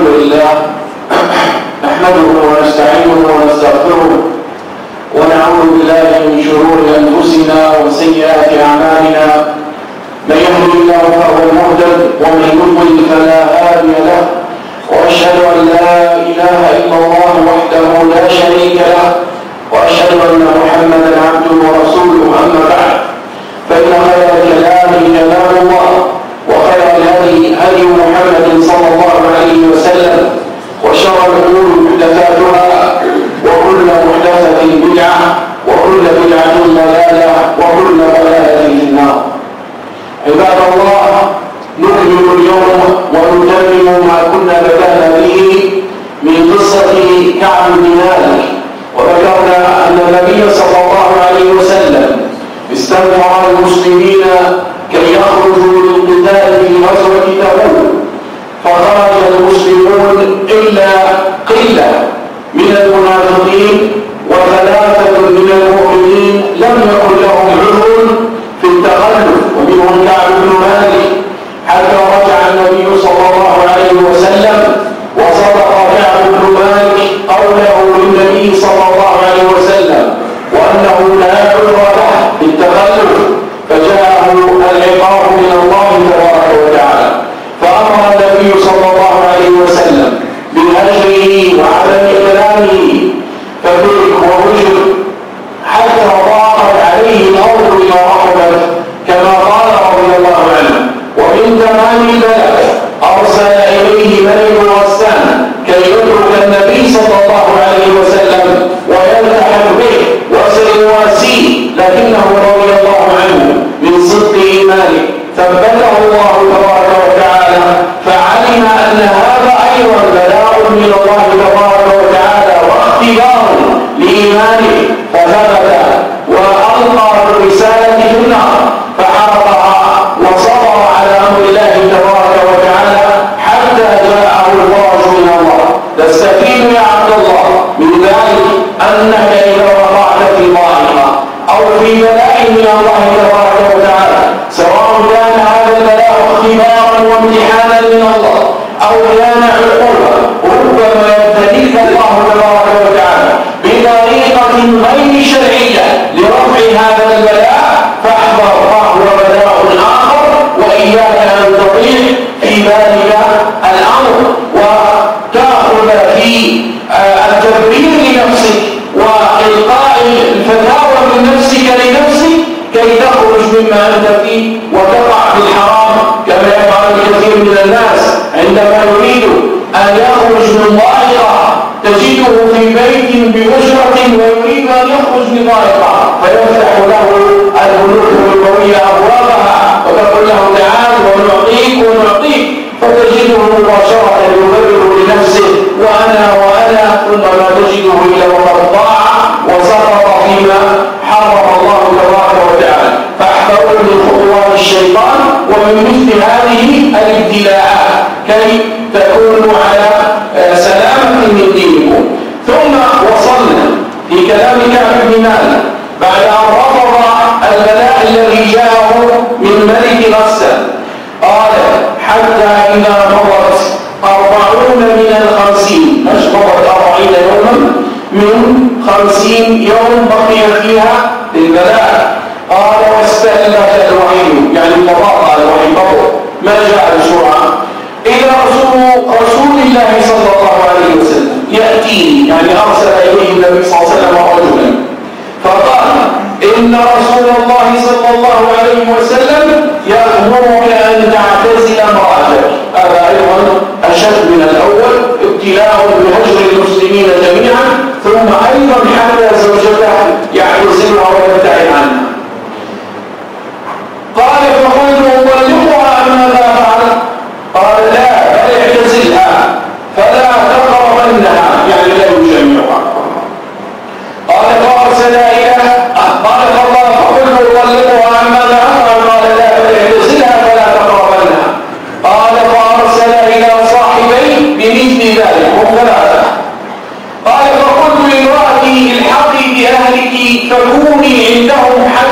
الحمد لله نحمده ونستعينه ونستغفره ونعوذ بالله من شرور أنفسنا وسيئات أعمالنا. من يهده الله فهو المهتد ومن يضلل فلا هادي له، وأشهد أن لا إله إلا الله وحده لا شريك له، وأشهد أن محمدا عبده ورسوله. أما بعد، فإن خير الكلام كلام الله، وخير الهدي هدي محمد صلى الله عليه وسلم، وشر الأمور محدثاتها، وكل محدثة بدعة، وكل بدعة ضلالة، وكل ضلالة في النار. عباد الله، نكمل اليوم ونتمم ما كنا بدأنا به من قصة كعب بن مالك، وذكرنا أن النبي صلى الله عليه وسلم استنفر المسلمين كي يخرجوا للقتال في غزوة تبوك، فخرج المسلمون إلا قلة من المنافقين وثلاثة من المؤمنين لم يكن لهم عذر في التخلف، ومنهم كعب بن مالك، حتى رجع النبي صلى الله عليه وسلم وصدق كعب بن مالك قوله للنبي صلى الله عليه وسلم وأنه لا عذر له في التخلف، فجاءه العقاب من الله تبارك وتعالى. فأمر النبي صلى الله عليه وسلم بهجره وعدم كلامه، فبرك وهجر حتى ضاقت عليه الأرض إلى رحمته، كما قال رضي الله عنه: ومن تمام البلاء أرسل إليه ملك غسان كي يترك النبي صلى الله عليه وسلم ويلتحق به وسيواسيه، لكنه رضي الله عنه من صدق إيمانه ثبته الله تبارك وتعالى، فعلم أن هذا أيضا بلاء من الله تبارك وتعالى واختبار لإيمانه، فثبت وألقى بالرسالة في النار فحرقها وصبر على أمر الله تبارك وتعالى حتى جاءه الفرج من الله. تستفيد يا عبد الله من ذلك أنك إذا وقعت في ضائقة أو في بلاء من الله تبارك وتعالى، سواء كان هذا البلاء اختبارا وامتحانا من الله أو كان عقوبة، ربما يبتليك الله تبارك وتعالى بطريقة غير شرعية لرفع هذا البلاء، فاحذر، فهو بلاء آخر، وإياك أن تطيع في ذلك الأمر وتأخذ في التدبير لنفسك وإلقاء الفتاوى من نفسك لنفسك كي تخرج مما أنت فيه وتقع في الحرام، كما يفعل الكثير من الناس عندما يريد أن يخرج من ضائقة تجده في بيت بأجرة ويريد أن يخرج من ضائقة، فيفتح له البنوك الربوية أبوابها وتقول له: تعال ونعطيك ونعطيك، فتجده مباشرة يبرر لنفسه وأنا ثم ما تجده إلا وقد ضاع وسقط فيما حرم الله تبارك وتعالى. فاحذروا من خطوات الشيطان ومن مثل هذه الابتلاءات كي تكونوا على سلامة من دينكم. ثم وصلنا في كلام كعب بن مالك بعد أن رفض البلاء الذي جاءه من ملك غسان، قال: حتى إذا مضت 40 من 50، مضت 40 يوما من 50 يوم بقي فيها للبلاء، قال: واستهلك الوحي، يعني تباطأ الوحي بطء ما جاء بسرعة، إلى رسول الله صلى الله عليه وسلم يأتيه، يعني أرسل إليه النبي صلى الله عليه وسلم رجلا فقال: إن رسول الله صلى الله عليه وسلم يأمرك أن تعتزل امرأتك. هذا أيضا أشد من الأول، ابتلاء بهجر المسلمين جميعا، ثم أيضا حتى زوجته يعتزلها ويبتعد عنها. قال: فقلت: أطلقها أم ماذا أفعل؟ قال: لا، بل اعتزلها فلا تقربنها، يعني لا يجمعها. قال: فأرسل إليها، قال: فقلت: أطلقها أم ماذا أفعل؟ قال: لا، بل اعتزلها فلا تقربنها. قال: فأرسل إلى صاحبيه بمثل ذلك، هم 3. قال: فقلت لامرأتي: الحقي بأهلك فكوني عندهم حتى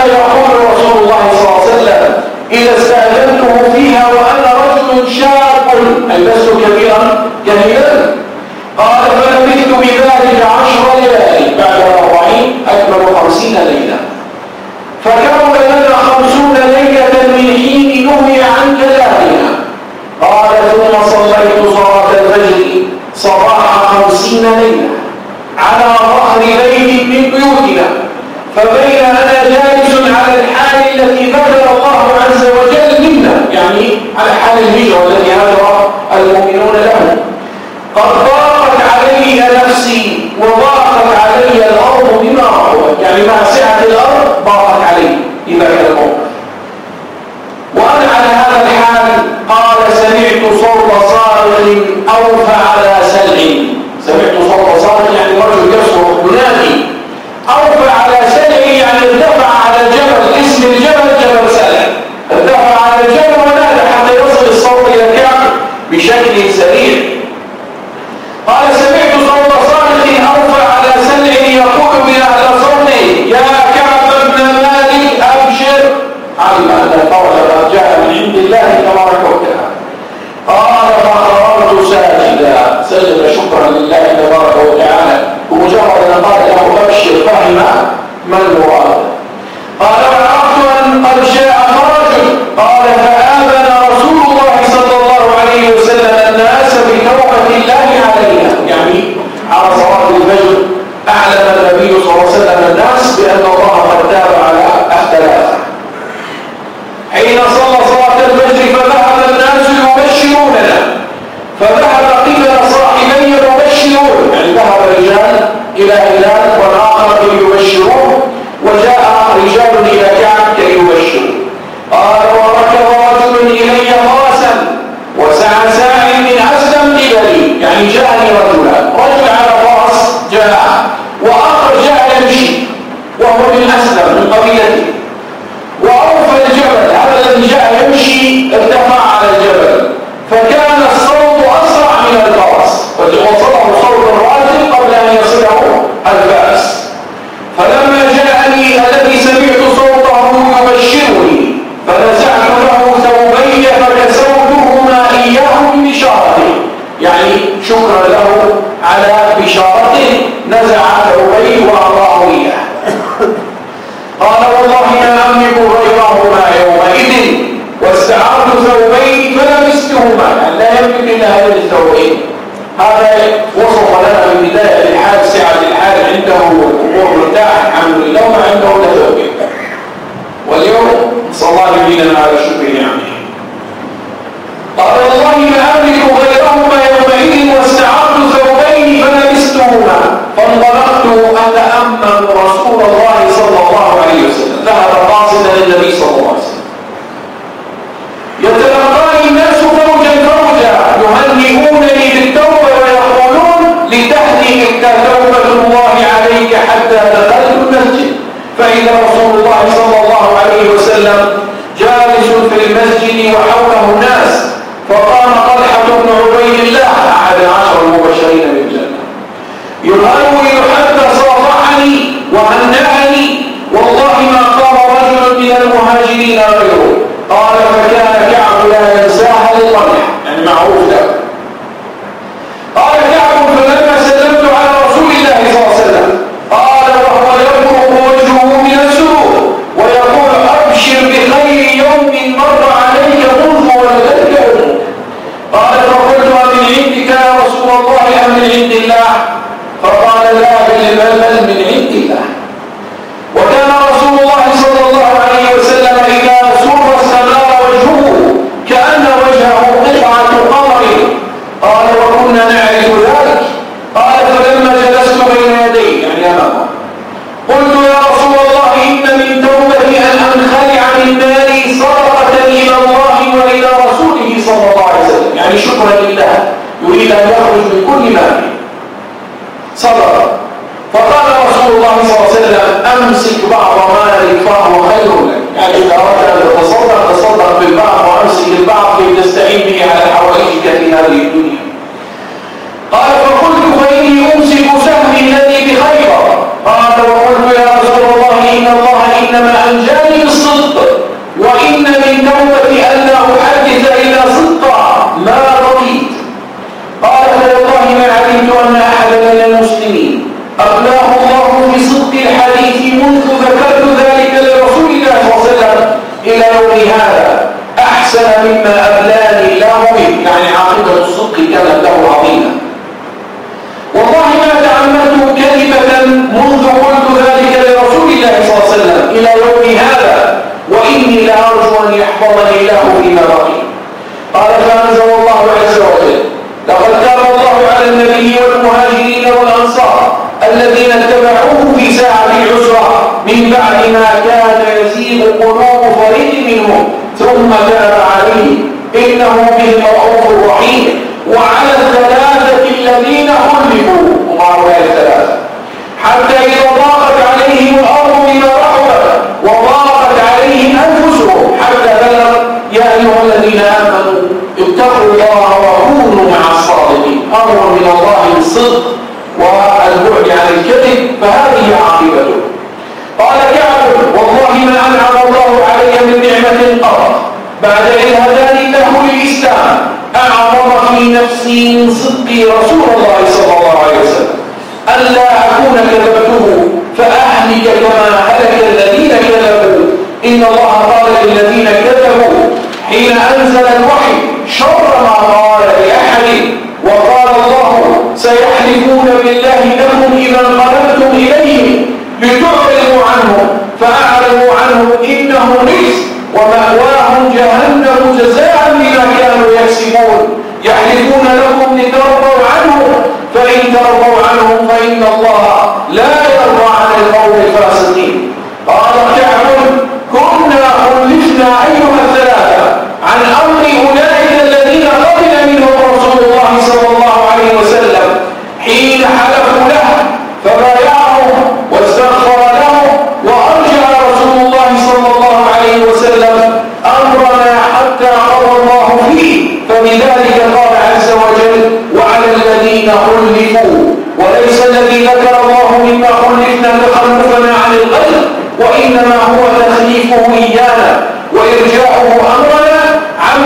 يقول رسول الله صلى الله عليه وسلم إذا استأذنته فيها وأنا رجل شاب أي لست كبيرا جميلا؟ قال فلبثت بذلك 10 ليالي بعد 40 أكمل 50 ليلة، فكون لنا 50 ليلة من حين نهي عن كلامنا. قال ثم صليت صلاة الفجر صباح 50 ليلة على ظهر بيت من بيوتنا، فبين أنا جالس على الحال التي ذكر الله عز وجل منا، يعني على حال الهجرة الذي هاجر المؤمنون له، قد ضاقت علي نفسي وضاقت علي الأرض بما رحبت، يعني مع سعة الأرض ضاقت علي إذا كان الموقف. وأنا على هذا الحال قال سمعت صوت صارخ أوفى على سلع، سمعت صوت صارخ يعني رجل يصرخ ينادي، أوفى على سلع يعني ارتفع على الجبل، اسم الجبل جبل سلع، ارتفع على الجبل ونادى حتى يصل الصوت إلى الكعب بشكل سريع. قال سمعت صوت صارخ أوفى على سلع يقول بأعلى صوته يا كعب بن مالك أبشر، علم أن الفرج جاء من عند الله تبارك وتعالى. قال فخررت ساجدا، سجد شكرا لله تبارك وتعالى، ومجرد أن قال له أبشر فهم ما المراد. قال وعرفت أن قد جاء فرج. قال فآمن رسول الله صلى الله عليه وسلم الناس بتوبة الله علينا، يعني على صلاة الفجر أعلم النبي صلى الله عليه وسلم الناس بأن الله قد تاب على الثلاثة. حين صلى صلاة الفجر فذهب الناس يبشروننا، فذهب قبل صاحبي يبشرون، يعني ذهب رجال إلى هلال والآخر يبشرون، وجاء رجال إلى كعب كي يبشروا. قال وركب رجل إلي فرسا وسعى ساع من أسلم قبلي، يعني جاءني رجل على فرس جاء، وآخر جاء يمشي وهو من أسلم من قبيلته، وأوفى الجبل هذا الذي جاء يمشي ارتفع على الجبل، فكان الصوت أسرع من الفرس، وصله صوت الراجل قبل أن يصله الفارس. فلما جاءني الذي سمعت صوته يبشرني فنزعت له ثوبي فكسوتهما إياه ببشارته، يعني شكرا له على بشارته نزع ثوبي وأعطاه إياه. قال والله ما أملك غيرهما يومئذ واستعرت ثوبين فلبستهما، لا يملك إلا هذين الثوبين. هذا وصف لنا في بداية الحال سعة الحال، عنده أمور مرتاح الحمد لله وما عنده إلا ثوبين، واليوم صلى الله يبيننا على شكر نعمه. قال والله ما أملك غيرهما يومئذ واستعرت ثوبين فلبستهما، فانطلقت أتأمل رسول الله صلى الله عليه وسلم، ذهب قاصدا للنبي صلى الله عليه وسلم، يتلقاني الناس فوجا فوجا يهنئونني بالتوبة ويقولون لتهنئك توبة الله عليك حتى دخلت المسجد، فإذا رسول الله صلى الله عليه وسلم جالس في المسجد وحوله الناس، فقام طلحة بن عبيد الله أحد 10 المبشرين بالجنة يهرول حتى صافحني وهنأني، والله ما قام رجل من المهاجرين غيره. قال فكان كعب لا ينساها لطلحة، يعني معروف له. قال كعب فلما سلمت على رسول الله صلى الله عليه وسلم قال وهو يبرق وجهه من السرور ويقول أبشر بخير يوم مر عليك منذ ولدتك أمك. قال فقلت أمن عندك يا رسول الله أم من عند الله؟ فقال لا بل من عند الله. وكان رسول الله صلى الله عليه وسلم إذا سر استنار وجهه كأن وجهه قطعة قمر يومي هذا أحسن مما أبلاني الله به، يعني عاقبة الصدق كانت له عظيمة. والله ما تعمدت كلمة منذ قلت ذلك لرسول الله صلى الله عليه وسلم إلى يوم هذا، وإني لأرجو أن يحفظني الله فيما بقي. قال فأنزل الله عز وجل: لقد تاب الله على النبي والمهاجرين والأنصار الذين اتبعوه في ساعة العسرة من بعد ما كان يزيغ قلوب فريق منهم ثم تاب عليه إنه بهم رؤوف رحيم. وعلى الثلاثة الذين خلفوا، وهؤلاء الثلاثة، حتى إذا ضاقت عليهم الأرض بما رحبت وضاقت عليهم أنفسهم حتى بلغ يا أيها الذين آمنوا اتقوا الله وكونوا مع الصادقين. أمر من الله بالصدق والبعد عن الكذب، فهذه عاقبته. قال كعب: والله ما أنعم الله علي من نعمة قط بعد إذ هداني الله للإسلام أعظم في نفسي من صدقي رسول الله صلى الله عليه وسلم، ألا أكون كذبته فأهلك كما هلك الذين كذبوا. إن الله قال للذين كذبوا حين أنزل الوحي شر ما قال لأحد، وقال الله: سيحلفون بالله لكم إذا انقلبتم إليهم لتعرضوا عنهم فأعرضوا عنهم إنه رجس ومأواهم جهنم جزاء بما كانوا يكسبون. يحلفون لكم لترضوا عنهم فإن ترضوا عنهم فإن الله لا يرضى عن القوم الفاسقين. قال كعب: كنا خلفنا أيها الثلاثة عن أمر أولئك الذين قبل منهم رسول الله صلى الله عليه وسلم حين حلفوا له فبايعهم واستغفر لهم، وأرجع رسول الله صلى الله عليه وسلم أمرنا حتى قضى الله فيه. فبذلك قال عز وجل: وعلى الذين خلفوا. وليس الذي ذكر الله مما خلفنا تخلفنا عن الغير، وإنما هو تخليفه إيانا وإرجاؤه أمرنا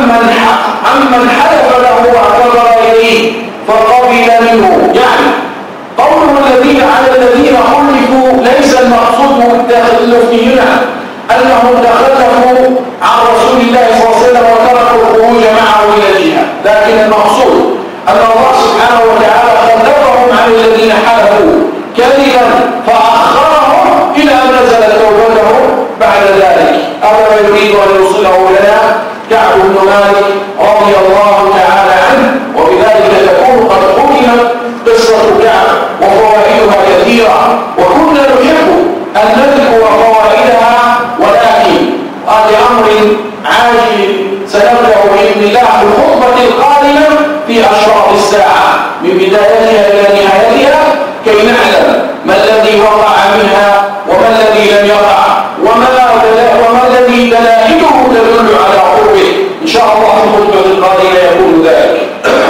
عمن حلف له واعتذر إليه فقبل منه. يعني قوله الذين على الذين خلفوا ليس المقصود بالتخلف هنا أنهم تخلفوا عن رسول الله صلى الله عليه وسلم وتركوا الخروج معه إلى الجهاد، لكن المقصود أن الله سبحانه وتعالى خلفهم عن الذين حلفوا كذبا فأخرهم إلى أن نزلت توبتهم بعد ذلك. هذا يريد أن يوصله لنا كعب بن مالك رضي الله تعالى عنه، وبذلك تكون قد حكمت قصة كعب وفوائدها كثيرة، وكنا نحب أن نذكر فوائدها، ولكن هذا أمر عاجل سنبدأ بإذن الله في الخطبة القادمة في أشراط الساعة من بدايتها إلى نهايتها، كي نعلم ما الذي وقع منها وما الذي لم يقع وما الذي دلائله تدل على قربه. إن شاء الله في الخطبة القادمة يكون ذلك.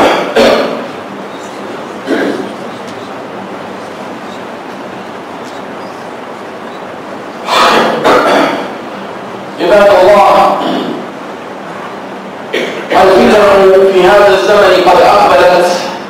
عباد الله، الفتن في هذا الزمن قد أقبلت،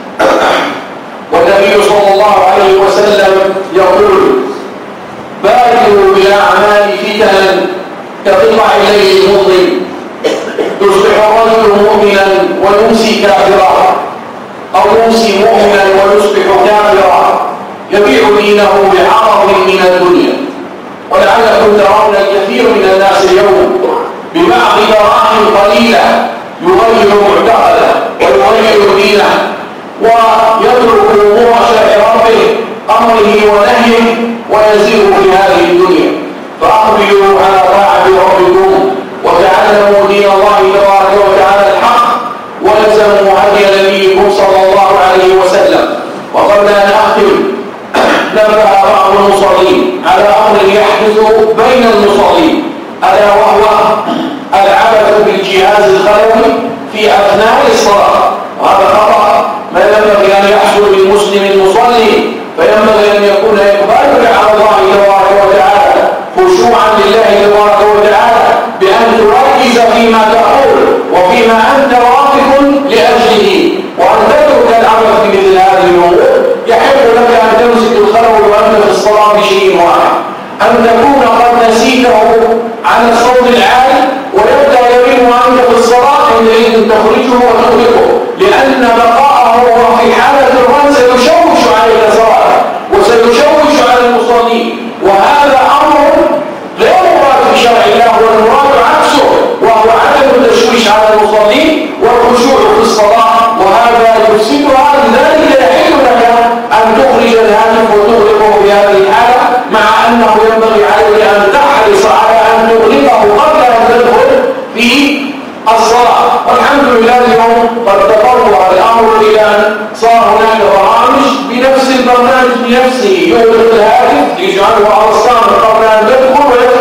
والنبي صلى الله عليه وسلم يقول: بادروا بالأعمال فتنا كقطع الليل المظلم، يصبح الرجل مؤمنا ويمسي كافرا، أو يمسي مؤمنا ويصبح كافرا، يبيع دينه بعرض من الدنيا. ولعلكم ترون الكثير من الناس اليوم ببعض دراهم قليلة يغير معتقده ويغير دينه ويترك امور شرع ربه امره ونهيه ويزيد في هذه الدنيا. فاقبلوا على طاعه ربكم وتعلموا دين الله تبارك وتعالى الحق، والزموا هدي نبيكم صلى الله عليه وسلم. وقبل ان اختم نبه بعض المصلين على امر يحدث بين المصلين، الا وهو العبث بالجهاز الخلوي في اثناء الصلاه، وهذا خطا ما ينبغي ان يحصل للمسلم المصلي، فينبغي ان يكون اقبالا على الله تبارك وتعالى خشوعا لله تبارك وتعالى، بان تركز فيما تقول وفيما انت واقف لاجله، وان تترك العبث بمثل هذه الامور. يحب لك ان تمسك الخلوي وانت في الصلاه بشيء واحد، ان تكون قد نسيته عن الصوت العالي وأنت في الصلاة حينئذ تخرجه وتغلقه، لأن بقاءه في حالة الرن سيشوش عليك صلاة وسيشوش على المصلين، وهذا أمر غير مراد في شرع الله، والمراد عكسه وهو عدم التشويش على المصلين والخشوع في الصلاة، وهذا يفسدها. لذلك يحل لك أن تخرج الهاتف وتغلقه في هذه الحالة، مع أنه ينبغي عليك أن تحرص على أن تغلقه قبل أن تدخل في الصلاة. والحمد لله اليوم قد تطور الأمر إلى أن صار هناك برامج بنفس البرنامج بنفسه يغلق الهاتف يجعله أرسام قبل أن تدخل